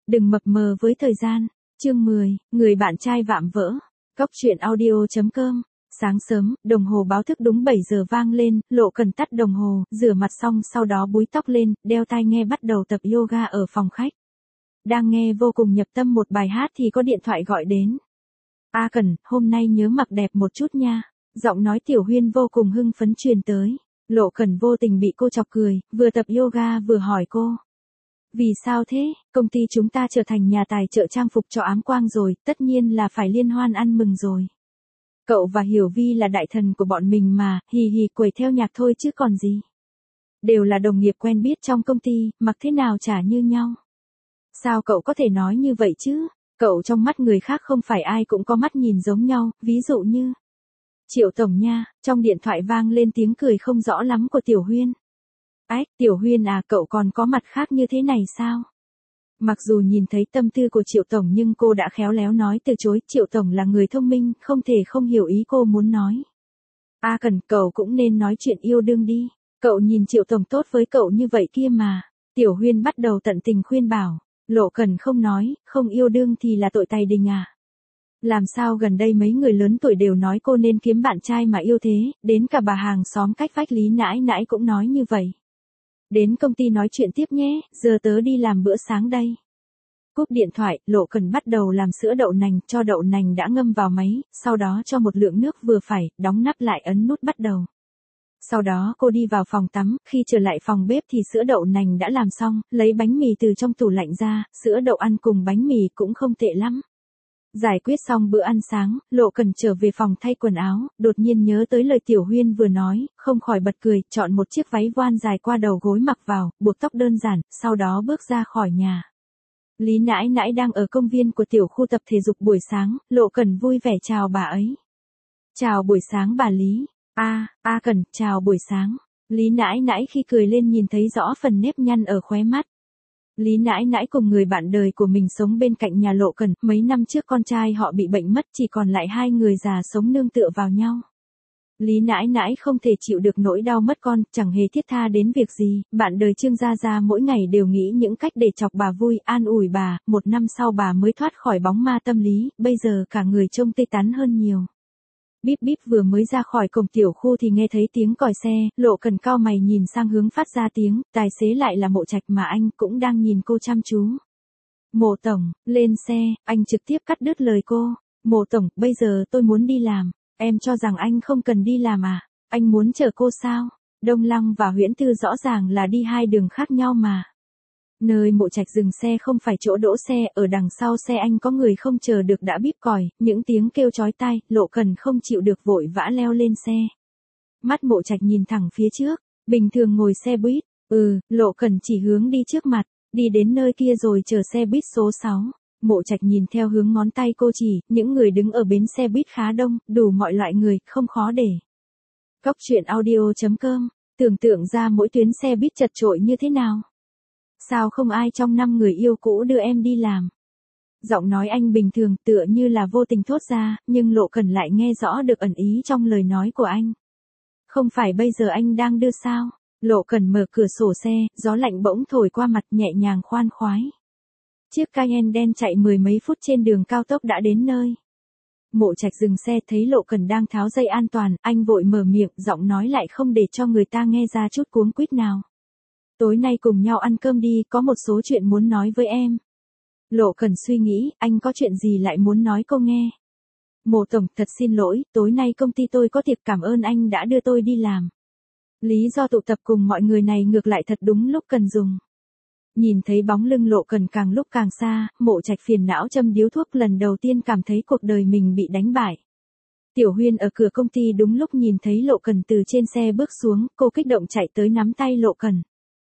Đừng mập mờ với thời gian. Chương 10, người bạn trai vạm vỡ. Cóc truyện audio.com. Sáng sớm, đồng hồ báo thức đúng 7 giờ vang lên, Lộ Cần tắt đồng hồ, rửa mặt xong sau đó búi tóc lên, đeo tai nghe bắt đầu tập yoga ở phòng khách. Đang nghe vô cùng nhập tâm một bài hát thì có điện thoại gọi đến. A Cần, hôm nay nhớ mặc đẹp một chút nha. Giọng nói Tiểu Huyên vô cùng hưng phấn truyền tới. Lộ Cần vô tình bị cô chọc cười, vừa tập yoga vừa hỏi cô. Vì sao thế, công ty chúng ta trở thành nhà tài trợ trang phục cho Ám Quang rồi, tất nhiên là phải liên hoan ăn mừng rồi. Cậu và Hiểu Vi là đại thần của bọn mình mà, hì hì quẩy theo nhạc thôi chứ còn gì. Đều là đồng nghiệp quen biết trong công ty, mặc thế nào chả như nhau. Sao cậu có thể nói như vậy chứ? Cậu trong mắt người khác không phải ai cũng có mắt nhìn giống nhau, ví dụ như Triệu Tổng nha. Trong điện thoại vang lên tiếng cười không rõ lắm của Tiểu Huyên. Ách, Tiểu Huyên à, cậu còn có mặt khác như thế này sao? Mặc dù nhìn thấy tâm tư của Triệu Tổng nhưng cô đã khéo léo nói từ chối. Triệu Tổng là người thông minh, không thể không hiểu ý cô muốn nói. A Cần, cậu cũng nên nói chuyện yêu đương đi. Cậu nhìn Triệu Tổng tốt với cậu như vậy kia mà. Tiểu Huyên bắt đầu tận tình khuyên bảo. Lộ Cần không nói, không yêu đương thì là tội tày đình à. Làm sao gần đây mấy người lớn tuổi đều nói cô nên kiếm bạn trai mà yêu thế, đến cả bà hàng xóm cách vách Lý nãi nãi cũng nói như vậy. Đến công ty nói chuyện tiếp nhé, giờ tớ đi làm bữa sáng đây. Cúp điện thoại, Lộ Cần bắt đầu làm sữa đậu nành, cho đậu nành đã ngâm vào máy, sau đó cho một lượng nước vừa phải, đóng nắp lại ấn nút bắt đầu. Sau đó cô đi vào phòng tắm, khi trở lại phòng bếp thì sữa đậu nành đã làm xong, lấy bánh mì từ trong tủ lạnh ra, sữa đậu ăn cùng bánh mì cũng không tệ lắm. Giải quyết xong bữa ăn sáng, Lộ Cần trở về phòng thay quần áo, đột nhiên nhớ tới lời Tiểu Huyên vừa nói, không khỏi bật cười, chọn một chiếc váy voan dài qua đầu gối mặc vào, buộc tóc đơn giản, sau đó bước ra khỏi nhà. Lý nãi nãi đang ở công viên của tiểu khu tập thể dục buổi sáng, Lộ Cần vui vẻ chào bà ấy. Chào buổi sáng bà Lý. A Cần, chào buổi sáng. Lý nãi nãi khi cười lên nhìn thấy rõ phần nếp nhăn ở khóe mắt. Lý nãi nãi cùng người bạn đời của mình sống bên cạnh nhà Lộ Cần, mấy năm trước con trai họ bị bệnh mất, chỉ còn lại hai người già sống nương tựa vào nhau. Lý nãi nãi không thể chịu được nỗi đau mất con, chẳng hề thiết tha đến việc gì, bạn đời Trương Gia Gia mỗi ngày đều nghĩ những cách để chọc bà vui, an ủi bà, một năm sau bà mới thoát khỏi bóng ma tâm lý, bây giờ cả người trông tươi tắn hơn nhiều. Bíp bíp vừa mới ra khỏi cổng tiểu khu thì nghe thấy tiếng còi xe, Lộ Cần cau mày nhìn sang hướng phát ra tiếng, tài xế lại là Mộ Trạch mà anh cũng đang nhìn cô chăm chú. Mộ Tổng, lên xe, anh trực tiếp cắt đứt lời cô. Mộ Tổng, bây giờ tôi muốn đi làm, em cho rằng anh không cần đi làm à, anh muốn chờ cô sao? Đông Lăng và Huyễn Thư rõ ràng là đi hai đường khác nhau mà. Nơi Mộ Trạch dừng xe không phải chỗ đỗ xe, ở đằng sau xe anh có người không chờ được đã bíp còi, những tiếng kêu chói tai, Lộ Cần không chịu được vội vã leo lên xe. Mắt Mộ Trạch nhìn thẳng phía trước, bình thường ngồi xe buýt, Lộ Cần chỉ hướng đi trước mặt, đi đến nơi kia rồi chờ xe buýt số 6. Mộ Trạch nhìn theo hướng ngón tay cô chỉ, những người đứng ở bến xe buýt khá đông, đủ mọi loại người, không khó để. Cóc truyện audio.com, tưởng tượng ra mỗi tuyến xe buýt chật chội như thế nào. Sao không ai trong 5 người yêu cũ đưa em đi làm? Giọng nói anh bình thường tựa như là vô tình thốt ra, nhưng Lộ Cần lại nghe rõ được ẩn ý trong lời nói của anh. Không phải bây giờ anh đang đưa sao? Lộ Cần mở cửa sổ xe, gió lạnh bỗng thổi qua mặt nhẹ nhàng khoan khoái. Chiếc Cayenne đen chạy mười mấy phút trên đường cao tốc đã đến nơi. Mộ Trạch dừng xe thấy Lộ Cần đang tháo dây an toàn, anh vội mở miệng, giọng nói lại không để cho người ta nghe ra chút cuống quýt nào. Tối nay cùng nhau ăn cơm đi, có một số chuyện muốn nói với em. Lộ Cần suy nghĩ, anh có chuyện gì lại muốn nói cô nghe. Mộ Tổng, thật xin lỗi, tối nay công ty tôi có tiệc, cảm ơn anh đã đưa tôi đi làm. Lý do tụ tập cùng mọi người này ngược lại thật đúng lúc cần dùng. Nhìn thấy bóng lưng Lộ Cần càng lúc càng xa, Mộ Trạch phiền não châm điếu thuốc, lần đầu tiên cảm thấy cuộc đời mình bị đánh bại. Tiểu Huyên ở cửa công ty đúng lúc nhìn thấy Lộ Cần từ trên xe bước xuống, cô kích động chạy tới nắm tay Lộ Cần.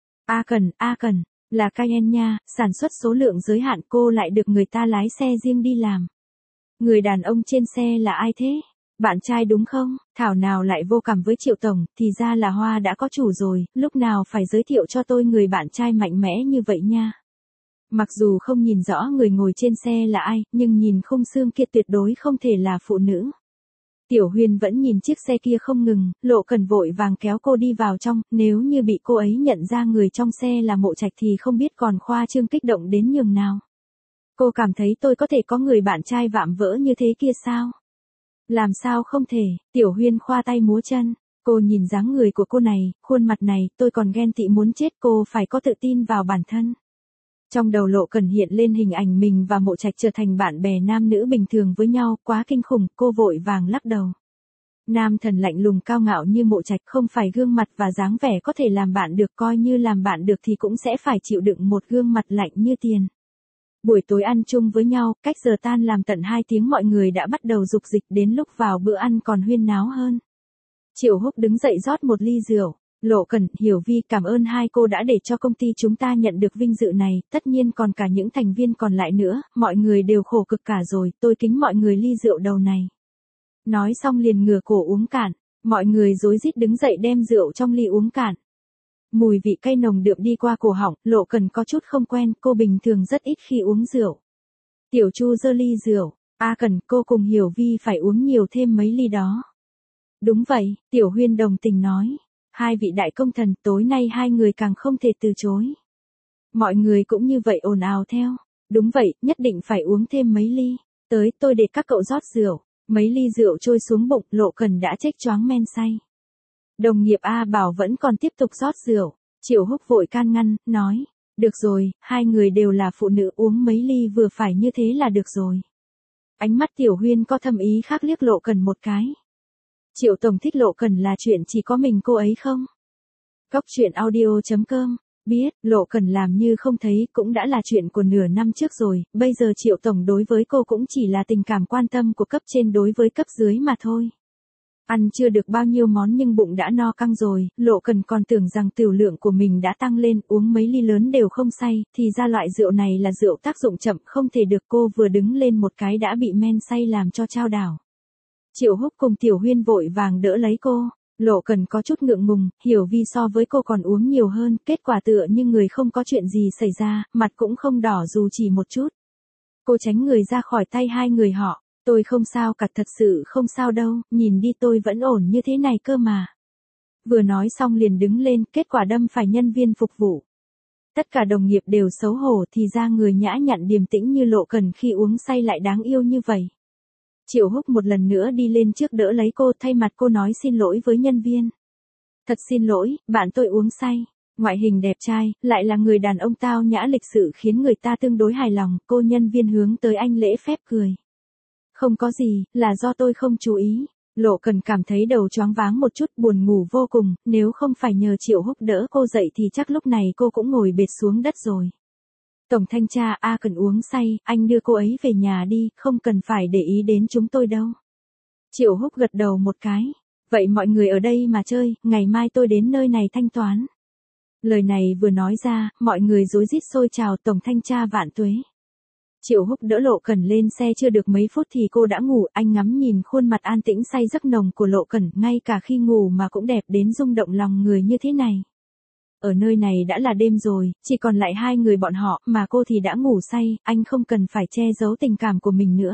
A Cần, là Cayenne nha, sản xuất số lượng giới hạn, cô lại được người ta lái xe riêng đi làm. Người đàn ông trên xe là ai thế? Bạn trai đúng không? Thảo nào lại vô cảm với Triệu Tổng, thì ra là Hoa đã có chủ rồi, lúc nào phải giới thiệu cho tôi người bạn trai mạnh mẽ như vậy nha. Mặc dù không nhìn rõ người ngồi trên xe là ai, nhưng nhìn khung xương kia tuyệt đối không thể là phụ nữ. Tiểu Huyên vẫn nhìn chiếc xe kia không ngừng, Lộ Cần vội vàng kéo cô đi vào trong, nếu như bị cô ấy nhận ra người trong xe là Mộ Trạch thì không biết còn khoa trương kích động đến nhường nào. Cô cảm thấy tôi có thể có người bạn trai vạm vỡ như thế kia sao? Làm sao không thể, Tiểu Huyên khoa tay múa chân. Cô nhìn dáng người của cô này, khuôn mặt này, tôi còn ghen tị muốn chết, cô phải có tự tin vào bản thân. Trong đầu Lộ Cẩn hiện lên hình ảnh mình và Mộ Trạch trở thành bạn bè nam nữ bình thường với nhau, quá kinh khủng, cô vội vàng lắc đầu. Nam thần lạnh lùng cao ngạo như Mộ Trạch không phải gương mặt và dáng vẻ có thể làm bạn được, coi như làm bạn được thì cũng sẽ phải chịu đựng một gương mặt lạnh như tiền. Buổi tối ăn chung với nhau, cách giờ tan làm tận 2 tiếng mọi người đã bắt đầu dục dịch, đến lúc vào bữa ăn còn huyên náo hơn. Triệu Húc đứng dậy rót một ly rượu. Lộ Cẩn, Hiểu Vi, cảm ơn hai cô đã để cho công ty chúng ta nhận được vinh dự này, tất nhiên còn cả những thành viên còn lại nữa, mọi người đều khổ cực cả rồi, tôi kính mọi người ly rượu đầu này. Nói xong liền ngửa cổ uống cạn, mọi người rối rít đứng dậy đem rượu trong ly uống cạn. Mùi vị cay nồng đượm đi qua cổ họng, Lộ Cẩn có chút không quen, cô bình thường rất ít khi uống rượu. Tiểu Chu giơ ly rượu, A Cẩn, cô cùng Hiểu Vi phải uống nhiều thêm mấy ly đó. Đúng vậy, Tiểu Huyên đồng tình nói. Hai vị đại công thần, tối nay hai người càng không thể từ chối. Mọi người cũng như vậy ồn ào theo. Đúng vậy, nhất định phải uống thêm mấy ly. Tới, tôi để các cậu rót rượu. Mấy ly rượu trôi xuống bụng, Lộ Cẩn đã chếch choáng men say. Đồng nghiệp A Bảo vẫn còn tiếp tục rót rượu. Triệu Húc vội can ngăn, nói. Được rồi, hai người đều là phụ nữ, uống mấy ly vừa phải như thế là được rồi. Ánh mắt Tiểu Huyên có thâm ý khác liếc Lộ Cẩn một cái. Triệu tổng thích Lộ Cẩn là chuyện chỉ có mình cô ấy không? Cóc truyện audio.com. Biết, Lộ Cẩn làm như không thấy cũng đã là chuyện của nửa năm trước rồi, bây giờ Triệu tổng đối với cô cũng chỉ là tình cảm quan tâm của cấp trên đối với cấp dưới mà thôi. Ăn chưa được bao nhiêu món nhưng bụng đã no căng rồi, Lộ Cẩn còn tưởng rằng tiểu lượng của mình đã tăng lên, uống mấy ly lớn đều không say, thì ra loại rượu này là rượu tác dụng chậm, không thể được. Cô vừa đứng lên một cái đã bị men say làm cho chao đảo. Triệu Húc cùng Tiểu Huyên vội vàng đỡ lấy cô. Lộ Cẩn có chút ngượng ngùng, Hiểu Vi so với cô còn uống nhiều hơn, kết quả tựa như người không có chuyện gì xảy ra, mặt cũng không đỏ dù chỉ một chút. Cô tránh người ra khỏi tay hai người họ. Tôi không sao cả, thật sự không sao đâu, nhìn đi tôi vẫn ổn như thế này cơ mà. Vừa nói xong liền đứng lên, kết quả đâm phải nhân viên phục vụ. Tất cả đồng nghiệp đều xấu hổ, thì ra người nhã nhặn điềm tĩnh như Lộ Cẩn khi uống say lại đáng yêu như vậy. Triệu Húc một lần nữa đi lên trước đỡ lấy cô, thay mặt cô nói xin lỗi với nhân viên. Thật xin lỗi, bạn tôi uống say. Ngoại hình đẹp trai, lại là người đàn ông tao nhã lịch sự khiến người ta tương đối hài lòng, cô nhân viên hướng tới anh lễ phép cười. Không có gì, là do tôi không chú ý. Lộ Cẩn cảm thấy đầu choáng váng một chút, buồn ngủ vô cùng, nếu không phải nhờ Triệu Húc đỡ cô dậy thì chắc lúc này cô cũng ngồi bệt xuống đất rồi. Tổng thanh tra A Cẩn uống say, anh đưa cô ấy về nhà đi, không cần phải để ý đến chúng tôi đâu. Triệu Húc gật đầu một cái. Vậy mọi người ở đây mà chơi, ngày mai tôi đến nơi này thanh toán. Lời này vừa nói ra, mọi người rối rít xôi chào tổng thanh tra vạn tuế. Triệu Húc đỡ Lộ Cẩn lên xe chưa được mấy phút thì cô đã ngủ, anh ngắm nhìn khuôn mặt an tĩnh say giấc nồng của Lộ Cẩn, ngay cả khi ngủ mà cũng đẹp đến rung động lòng người như thế này. Ở nơi này đã là đêm rồi, chỉ còn lại hai người bọn họ, mà cô thì đã ngủ say, anh không cần phải che giấu tình cảm của mình nữa.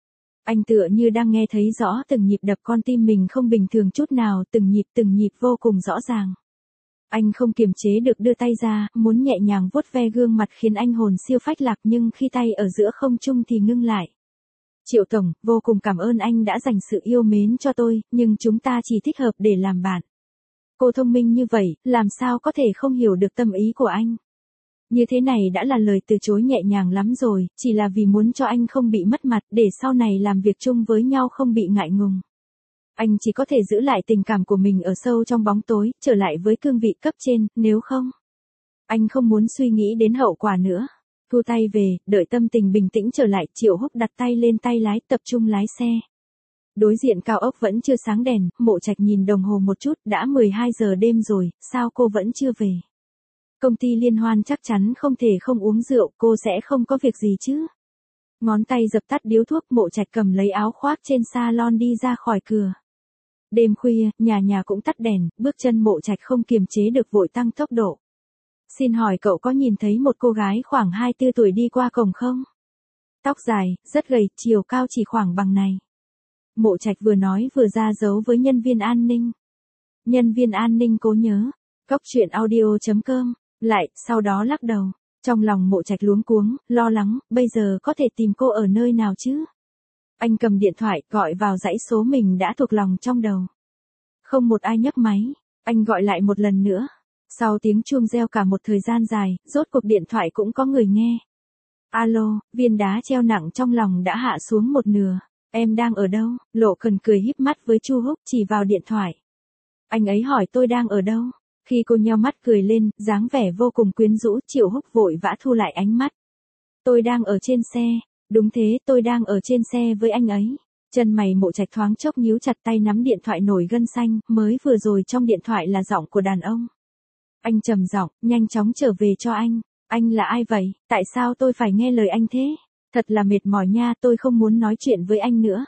Anh tựa như đang nghe thấy rõ từng nhịp đập con tim mình không bình thường chút nào, từng nhịp vô cùng rõ ràng. Anh không kiềm chế được đưa tay ra, muốn nhẹ nhàng vuốt ve gương mặt khiến anh hồn siêu phách lạc, nhưng khi tay ở giữa không trung thì ngưng lại. Triệu tổng, vô cùng cảm ơn anh đã dành sự yêu mến cho tôi, nhưng chúng ta chỉ thích hợp để làm bạn. Cô thông minh như vậy, làm sao có thể không hiểu được tâm ý của anh. Như thế này đã là lời từ chối nhẹ nhàng lắm rồi, chỉ là vì muốn cho anh không bị mất mặt, để sau này làm việc chung với nhau không bị ngại ngùng. Anh chỉ có thể giữ lại tình cảm của mình ở sâu trong bóng tối, trở lại với cương vị cấp trên, nếu không. Anh không muốn suy nghĩ đến hậu quả nữa. Thu tay về, đợi tâm tình bình tĩnh trở lại, Triệu Húc đặt tay lên tay lái, tập trung lái xe. Đối diện cao ốc vẫn chưa sáng đèn, Mộ Trạch nhìn đồng hồ một chút, đã 12 giờ đêm rồi, sao cô vẫn chưa về? Công ty liên hoan chắc chắn không thể không uống rượu, cô sẽ không có việc gì chứ? Ngón tay dập tắt điếu thuốc, Mộ Trạch cầm lấy áo khoác trên salon đi ra khỏi cửa. Đêm khuya, nhà cũng tắt đèn, bước chân Mộ Trạch không kiềm chế được vội tăng tốc độ. Xin hỏi cậu có nhìn thấy một cô gái khoảng 24 tuổi đi qua cổng không? Tóc dài, rất gầy, chiều cao chỉ khoảng bằng này. Mộ Trạch vừa nói vừa ra dấu với nhân viên an ninh. Nhân viên an ninh cố nhớ. Cóc truyện audio.com. Lại, sau đó lắc đầu. Trong lòng Mộ Trạch luống cuống, lo lắng, bây giờ có thể tìm cô ở nơi nào chứ? Anh cầm điện thoại, gọi vào dãy số mình đã thuộc lòng trong đầu. Không một ai nhấc máy, anh gọi lại một lần nữa. Sau tiếng chuông reo cả một thời gian dài, rốt cuộc điện thoại cũng có người nghe. Alo, viên đá treo nặng trong lòng đã hạ xuống một nửa. Em đang ở đâu? Lộ Cần cười híp mắt với Chu Húc chỉ vào điện thoại. Anh ấy hỏi tôi đang ở đâu? Khi cô nheo mắt cười lên, dáng vẻ vô cùng quyến rũ, Triệu Húc vội vã thu lại ánh mắt. Tôi đang ở trên xe. Đúng thế, tôi đang ở trên xe với anh ấy. Chân mày Mộ Trạch thoáng chốc nhíu chặt, tay nắm điện thoại nổi gân xanh, mới vừa rồi trong điện thoại là giọng của đàn ông. Anh trầm giọng, nhanh chóng trở về cho anh. Anh là ai vậy? Tại sao tôi phải nghe lời anh thế? Thật là mệt mỏi nha, tôi không muốn nói chuyện với anh nữa.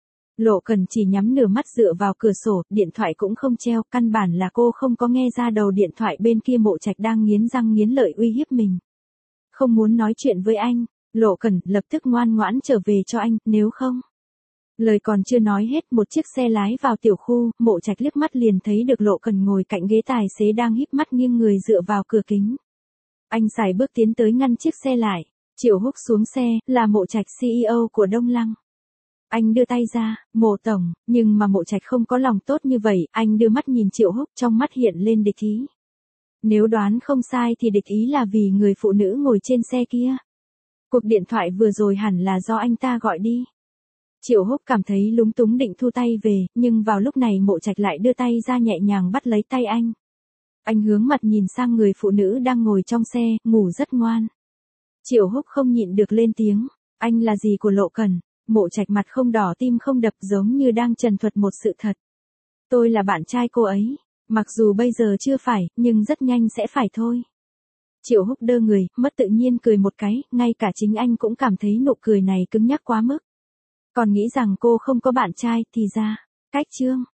Lộ Cần chỉ nhắm nửa mắt dựa vào cửa sổ, điện thoại cũng không treo, căn bản là cô không có nghe ra đầu điện thoại bên kia Mộ Trạch đang nghiến răng nghiến lợi uy hiếp mình. Không muốn nói chuyện với anh, Lộ Cần lập tức ngoan ngoãn trở về cho anh, nếu không. Lời còn chưa nói hết, một chiếc xe lái vào tiểu khu, Mộ Trạch liếc mắt liền thấy được Lộ Cần ngồi cạnh ghế tài xế đang híp mắt nghiêng người dựa vào cửa kính. Anh sải bước tiến tới ngăn chiếc xe lại. Triệu Húc xuống xe, là Mộ Trạch CEO của Đông Lăng. Anh đưa tay ra, Mộ tổng, nhưng mà Mộ Trạch không có lòng tốt như vậy, anh đưa mắt nhìn Triệu Húc, trong mắt hiện lên địch ý. Nếu đoán không sai thì địch ý là vì người phụ nữ ngồi trên xe kia. Cuộc điện thoại vừa rồi hẳn là do anh ta gọi đi. Triệu Húc cảm thấy lúng túng định thu tay về, nhưng vào lúc này Mộ Trạch lại đưa tay ra nhẹ nhàng bắt lấy tay anh. Anh hướng mặt nhìn sang người phụ nữ đang ngồi trong xe, ngủ rất ngoan. Triệu Húc không nhịn được lên tiếng, anh là gì của Lộ Cần? Mộ Trạch mặt không đỏ tim không đập giống như đang trần thuật một sự thật. Tôi là bạn trai cô ấy, mặc dù bây giờ chưa phải, nhưng rất nhanh sẽ phải thôi. Triệu Húc đơ người, mất tự nhiên cười một cái, ngay cả chính anh cũng cảm thấy nụ cười này cứng nhắc quá mức. Còn nghĩ rằng cô không có bạn trai, thì ra, cách chương.